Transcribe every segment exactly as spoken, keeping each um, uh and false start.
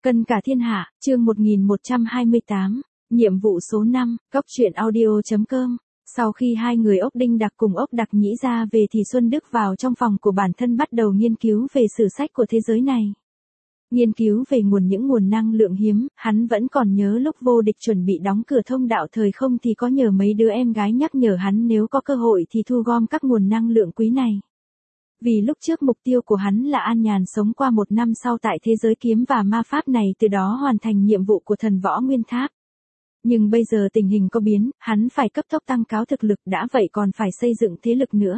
Cân cả thiên hạ, chương một nghìn một trăm hai mươi tám, nhiệm vụ số năm, cóc truyện audio.com. Sau khi hai người ốc đinh đặc cùng ốc đặc nhĩ ra về thì Xuân Đức vào trong phòng của bản thân bắt đầu nghiên cứu về sử sách của thế giới này. Nghiên cứu về nguồn những nguồn năng lượng hiếm, hắn vẫn còn nhớ lúc vô địch chuẩn bị đóng cửa thông đạo thời không thì có nhờ mấy đứa em gái nhắc nhở hắn nếu có cơ hội thì thu gom các nguồn năng lượng quý này. Vì lúc trước mục tiêu của hắn là an nhàn sống qua một năm sau tại thế giới kiếm và ma pháp này, từ đó hoàn thành nhiệm vụ của thần võ nguyên tháp. Nhưng bây giờ tình hình có biến, hắn phải cấp tốc tăng cao thực lực, đã vậy còn phải xây dựng thế lực nữa.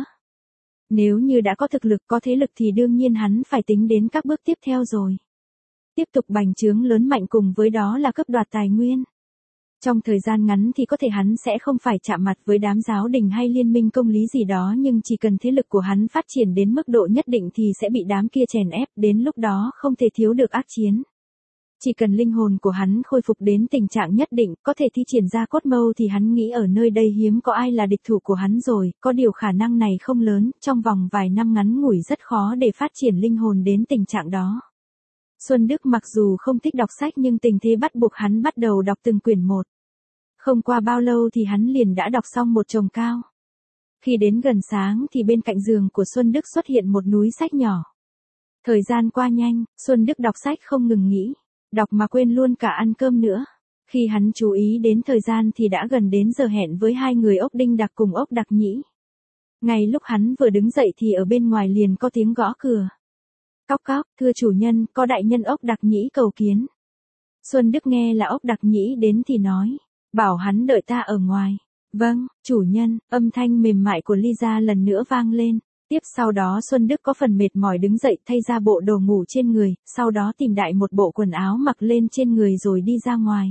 Nếu như đã có thực lực có thế lực thì đương nhiên hắn phải tính đến các bước tiếp theo rồi. Tiếp tục bành trướng lớn mạnh cùng với đó là cướp đoạt tài nguyên. Trong thời gian ngắn thì có thể hắn sẽ không phải chạm mặt với đám giáo đình hay liên minh công lý gì đó, nhưng chỉ cần thế lực của hắn phát triển đến mức độ nhất định thì sẽ bị đám kia chèn ép, đến lúc đó không thể thiếu được ác chiến. Chỉ cần linh hồn của hắn khôi phục đến tình trạng nhất định, có thể thi triển ra cốt mâu thì hắn nghĩ ở nơi đây hiếm có ai là địch thủ của hắn rồi, có điều khả năng này không lớn, trong vòng vài năm ngắn ngủi rất khó để phát triển linh hồn đến tình trạng đó. Xuân Đức mặc dù không thích đọc sách nhưng tình thế bắt buộc hắn bắt đầu đọc từng quyển một. Không qua bao lâu thì hắn liền đã đọc xong một chồng cao. Khi đến gần sáng thì bên cạnh giường của Xuân Đức xuất hiện một núi sách nhỏ. Thời gian qua nhanh, Xuân Đức đọc sách không ngừng nghỉ, đọc mà quên luôn cả ăn cơm nữa. Khi hắn chú ý đến thời gian thì đã gần đến giờ hẹn với hai người ốc đinh đặc cùng ốc đặc nhĩ. Ngay lúc hắn vừa đứng dậy thì ở bên ngoài liền có tiếng gõ cửa. Cóc cóc, thưa chủ nhân, có đại nhân ốc đặc nhĩ cầu kiến. Xuân Đức nghe là ốc đặc nhĩ đến thì nói, bảo hắn đợi ta ở ngoài. Vâng, chủ nhân, âm thanh mềm mại của Lisa lần nữa vang lên. Tiếp sau đó Xuân Đức có phần mệt mỏi đứng dậy thay ra bộ đồ ngủ trên người, sau đó tìm đại một bộ quần áo mặc lên trên người rồi đi ra ngoài.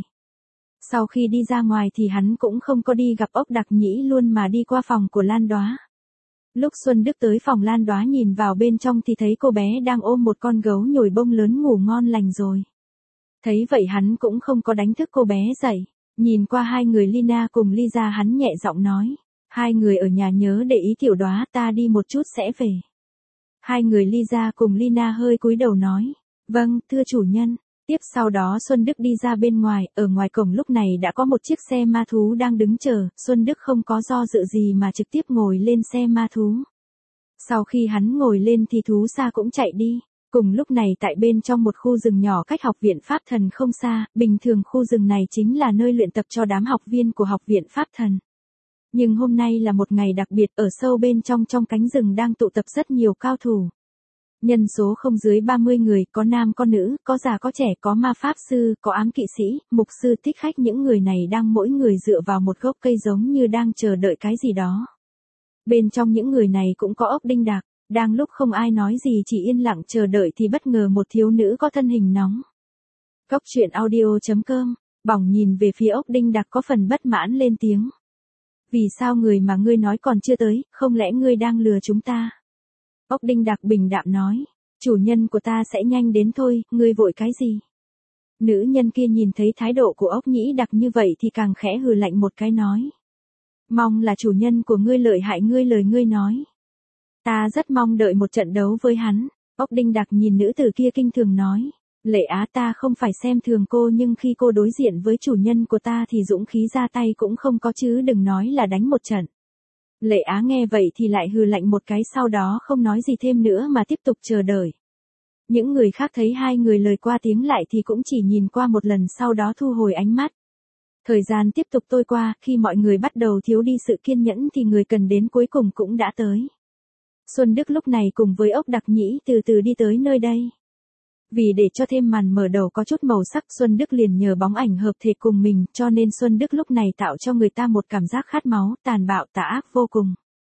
Sau khi đi ra ngoài thì hắn cũng không có đi gặp ốc đặc nhĩ luôn mà đi qua phòng của Lan Đoá. Lúc Xuân Đức tới phòng Lan Đoá nhìn vào bên trong thì thấy cô bé đang ôm một con gấu nhồi bông lớn ngủ ngon lành rồi. Thấy vậy hắn cũng không có đánh thức cô bé dậy. Nhìn qua hai người Lina cùng Lisa hắn nhẹ giọng nói. Hai người ở nhà nhớ để ý Tiểu Đoá, ta đi một chút sẽ về. Hai người Lisa cùng Lina hơi cúi đầu nói. Vâng, thưa chủ nhân. Tiếp sau đó Xuân Đức đi ra bên ngoài, ở ngoài cổng lúc này đã có một chiếc xe ma thú đang đứng chờ, Xuân Đức không có do dự gì mà trực tiếp ngồi lên xe ma thú. Sau khi hắn ngồi lên thì thú xa cũng chạy đi. Cùng lúc này tại bên trong một khu rừng nhỏ cách học viện Pháp Thần không xa, bình thường khu rừng này chính là nơi luyện tập cho đám học viên của học viện Pháp Thần. Nhưng hôm nay là một ngày đặc biệt, ở sâu bên trong trong cánh rừng đang tụ tập rất nhiều cao thủ. Nhân số không dưới ba mươi người, có nam có nữ, có già có trẻ, có ma pháp sư, có ám kỵ sĩ, mục sư, thích khách, những người này đang mỗi người dựa vào một gốc cây giống như đang chờ đợi cái gì đó. Bên trong những người này cũng có ốc đinh đặc, đang lúc không ai nói gì chỉ yên lặng chờ đợi thì bất ngờ một thiếu nữ có thân hình nóng. Cóc truyện audio.com, bỏng nhìn về phía ốc đinh đặc có phần bất mãn lên tiếng. Vì sao người mà ngươi nói còn chưa tới, không lẽ ngươi đang lừa chúng ta? Ốc đinh đặc bình đạm nói, chủ nhân của ta sẽ nhanh đến thôi, ngươi vội cái gì? Nữ nhân kia nhìn thấy thái độ của ốc nhĩ đặc như vậy thì càng khẽ hừ lạnh một cái nói. Mong là chủ nhân của ngươi lợi hại ngươi lời ngươi nói. Ta rất mong đợi một trận đấu với hắn. Ốc đinh đặc nhìn nữ tử kia kinh thường nói. Lệ Á, ta không phải xem thường cô nhưng khi cô đối diện với chủ nhân của ta thì dũng khí ra tay cũng không có chứ đừng nói là đánh một trận. Lệ Á nghe vậy thì lại hừ lạnh một cái, sau đó không nói gì thêm nữa mà tiếp tục chờ đợi. Những người khác thấy hai người lời qua tiếng lại thì cũng chỉ nhìn qua một lần sau đó thu hồi ánh mắt. Thời gian tiếp tục trôi qua, khi mọi người bắt đầu thiếu đi sự kiên nhẫn thì người cần đến cuối cùng cũng đã tới. Xuân Đức lúc này cùng với ốc đặc nhĩ từ từ đi tới nơi đây. Vì để cho thêm màn mở đầu có chút màu sắc, Xuân Đức liền nhờ bóng ảnh hợp thể cùng mình, cho nên Xuân Đức lúc này tạo cho người ta một cảm giác khát máu, tàn bạo tà ác vô cùng.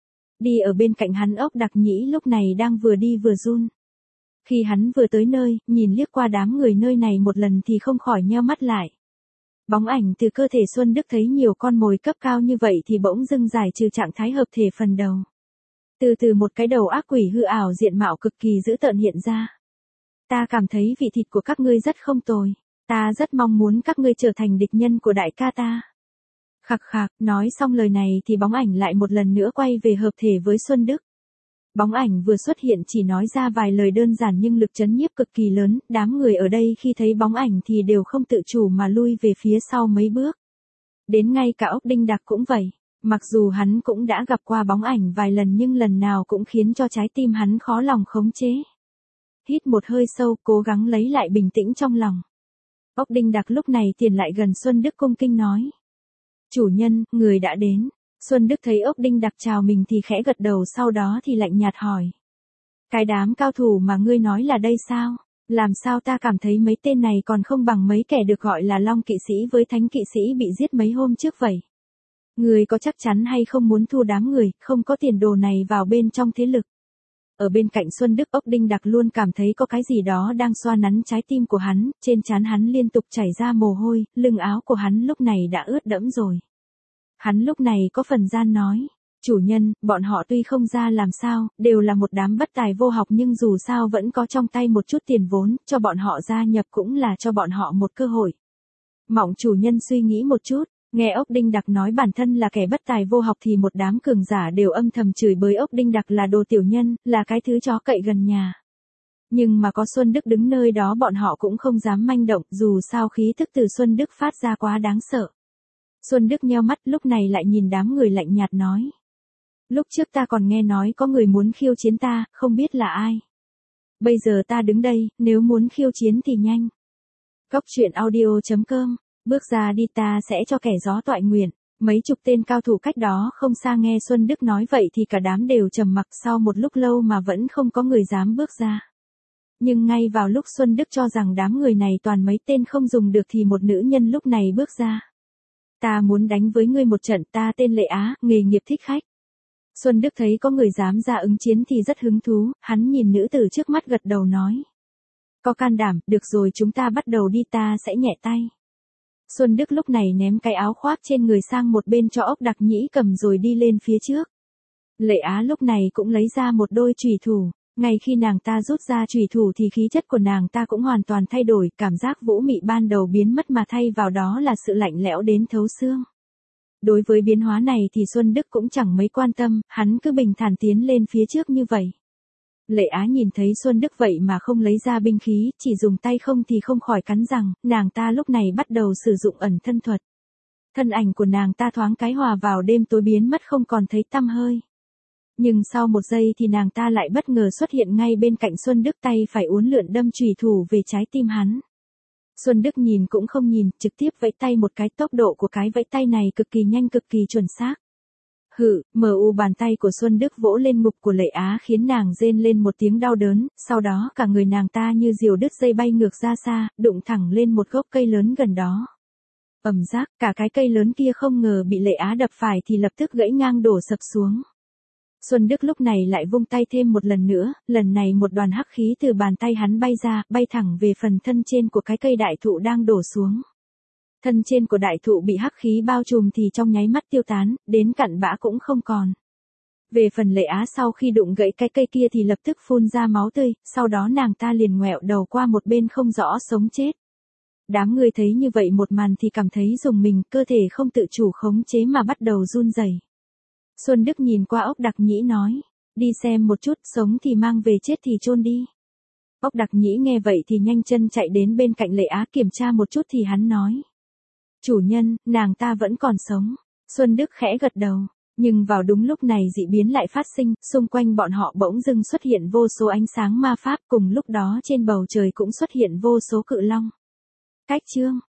Đi ở bên cạnh hắn ốc đặc nhĩ lúc này đang vừa đi vừa run. Khi hắn vừa tới nơi, nhìn liếc qua đám người nơi này một lần thì không khỏi nheo mắt lại. Bóng ảnh từ cơ thể Xuân Đức thấy nhiều con mồi cấp cao như vậy thì bỗng dưng giải trừ trạng thái hợp thể phần đầu. Từ từ một cái đầu ác quỷ hư ảo diện mạo cực kỳ dữ tợn hiện ra. Ta cảm thấy vị thịt của các ngươi rất không tồi. Ta rất mong muốn các ngươi trở thành địch nhân của đại ca ta. Khạc khạc, nói xong lời này thì bóng ảnh lại một lần nữa quay về hợp thể với Xuân Đức. Bóng ảnh vừa xuất hiện chỉ nói ra vài lời đơn giản nhưng lực chấn nhiếp cực kỳ lớn, đám người ở đây khi thấy bóng ảnh thì đều không tự chủ mà lui về phía sau mấy bước. Đến ngay cả ốc đinh đặc cũng vậy, mặc dù hắn cũng đã gặp qua bóng ảnh vài lần nhưng lần nào cũng khiến cho trái tim hắn khó lòng khống chế. Hít một hơi sâu, cố gắng lấy lại bình tĩnh trong lòng. Ốc đinh đặc lúc này tiến lại gần Xuân Đức cung kinh nói. Chủ nhân, người đã đến. Xuân Đức thấy ốc đinh đặc chào mình thì khẽ gật đầu, sau đó thì lạnh nhạt hỏi. Cái đám cao thủ mà ngươi nói là đây sao? Làm sao ta cảm thấy mấy tên này còn không bằng mấy kẻ được gọi là Long kỵ sĩ với Thánh kỵ sĩ bị giết mấy hôm trước vậy? Người có chắc chắn hay không muốn thu đám người, không có tiền đồ này vào bên trong thế lực? Ở bên cạnh Xuân Đức, ốc đinh đặc luôn cảm thấy có cái gì đó đang xoa nắn trái tim của hắn, trên trán hắn liên tục chảy ra mồ hôi, lưng áo của hắn lúc này đã ướt đẫm rồi. Hắn lúc này có phần gian nói, chủ nhân, bọn họ tuy không ra làm sao, đều là một đám bất tài vô học nhưng dù sao vẫn có trong tay một chút tiền vốn, cho bọn họ gia nhập cũng là cho bọn họ một cơ hội. Mọng chủ nhân suy nghĩ một chút, nghe ốc đinh đặc nói bản thân là kẻ bất tài vô học thì một đám cường giả đều âm thầm chửi bới ốc đinh đặc là đồ tiểu nhân, là cái thứ chó cậy gần nhà. Nhưng mà có Xuân Đức đứng nơi đó bọn họ cũng không dám manh động, dù sao khí thức từ Xuân Đức phát ra quá đáng sợ. Xuân Đức nheo mắt lúc này lại nhìn đám người lạnh nhạt nói. Lúc trước ta còn nghe nói có người muốn khiêu chiến ta, không biết là ai. Bây giờ ta đứng đây, nếu muốn khiêu chiến thì nhanh. Cốc truyện audio chấm com, bước ra đi ta sẽ cho kẻ gió toại nguyện. Mấy chục tên cao thủ cách đó không xa nghe Xuân Đức nói vậy thì cả đám đều trầm mặc, sau một lúc lâu mà vẫn không có người dám bước ra. Nhưng ngay vào lúc Xuân Đức cho rằng đám người này toàn mấy tên không dùng được thì một nữ nhân lúc này bước ra. Ta muốn đánh với ngươi một trận, ta tên Lệ Á, nghề nghiệp thích khách. Xuân Đức thấy có người dám ra ứng chiến thì rất hứng thú, hắn nhìn nữ tử trước mắt gật đầu nói. Có can đảm, được rồi chúng ta bắt đầu đi, ta sẽ nhẹ tay. Xuân Đức lúc này ném cái áo khoác trên người sang một bên cho ốc đặc nhĩ cầm rồi đi lên phía trước. Lệ Á lúc này cũng lấy ra một đôi chùy thủ, ngay khi nàng ta rút ra chùy thủ thì khí chất của nàng ta cũng hoàn toàn thay đổi, cảm giác vũ mị ban đầu biến mất mà thay vào đó là sự lạnh lẽo đến thấu xương. Đối với biến hóa này thì Xuân Đức cũng chẳng mấy quan tâm, hắn cứ bình thản tiến lên phía trước như vậy. Lệ Á nhìn thấy Xuân Đức vậy mà không lấy ra binh khí, chỉ dùng tay không thì không khỏi cắn rằng, nàng ta lúc này bắt đầu sử dụng ẩn thân thuật. Thân ảnh của nàng ta thoáng cái hòa vào đêm tối biến mất không còn thấy tăm hơi. Nhưng sau một giây thì nàng ta lại bất ngờ xuất hiện ngay bên cạnh Xuân Đức, tay phải uốn lượn đâm chùy thủ về trái tim hắn. Xuân Đức nhìn cũng không nhìn, trực tiếp vẫy tay một cái, tốc độ của cái vẫy tay này cực kỳ nhanh cực kỳ chuẩn xác. Hự, mờ u bàn tay của Xuân Đức vỗ lên ngực của Lệ Á khiến nàng rên lên một tiếng đau đớn, sau đó cả người nàng ta như diều đứt dây bay ngược ra xa, đụng thẳng lên một gốc cây lớn gần đó. Ầm rác, cả cái cây lớn kia không ngờ bị Lệ Á đập phải thì lập tức gãy ngang đổ sập xuống. Xuân Đức lúc này lại vung tay thêm một lần nữa, lần này một đoàn hắc khí từ bàn tay hắn bay ra, bay thẳng về phần thân trên của cái cây đại thụ đang đổ xuống. Thân trên của đại thụ bị hắc khí bao trùm thì trong nháy mắt tiêu tán, đến cặn bã cũng không còn. Về phần Lệ Á sau khi đụng gãy cái cây kia thì lập tức phun ra máu tươi, sau đó nàng ta liền ngoẹo đầu qua một bên không rõ sống chết. Đám người thấy như vậy một màn thì cảm thấy rùng mình, cơ thể không tự chủ khống chế mà bắt đầu run rẩy. Xuân Đức nhìn qua ốc đặc nhĩ nói, đi xem một chút, sống thì mang về, chết thì chôn đi. Ốc đặc nhĩ nghe vậy thì nhanh chân chạy đến bên cạnh Lệ Á kiểm tra một chút thì hắn nói. Chủ nhân, nàng ta vẫn còn sống. Xuân Đức khẽ gật đầu, nhưng vào đúng lúc này dị biến lại phát sinh, xung quanh bọn họ bỗng dưng xuất hiện vô số ánh sáng ma pháp, cùng lúc đó trên bầu trời cũng xuất hiện vô số cự long. Cách chương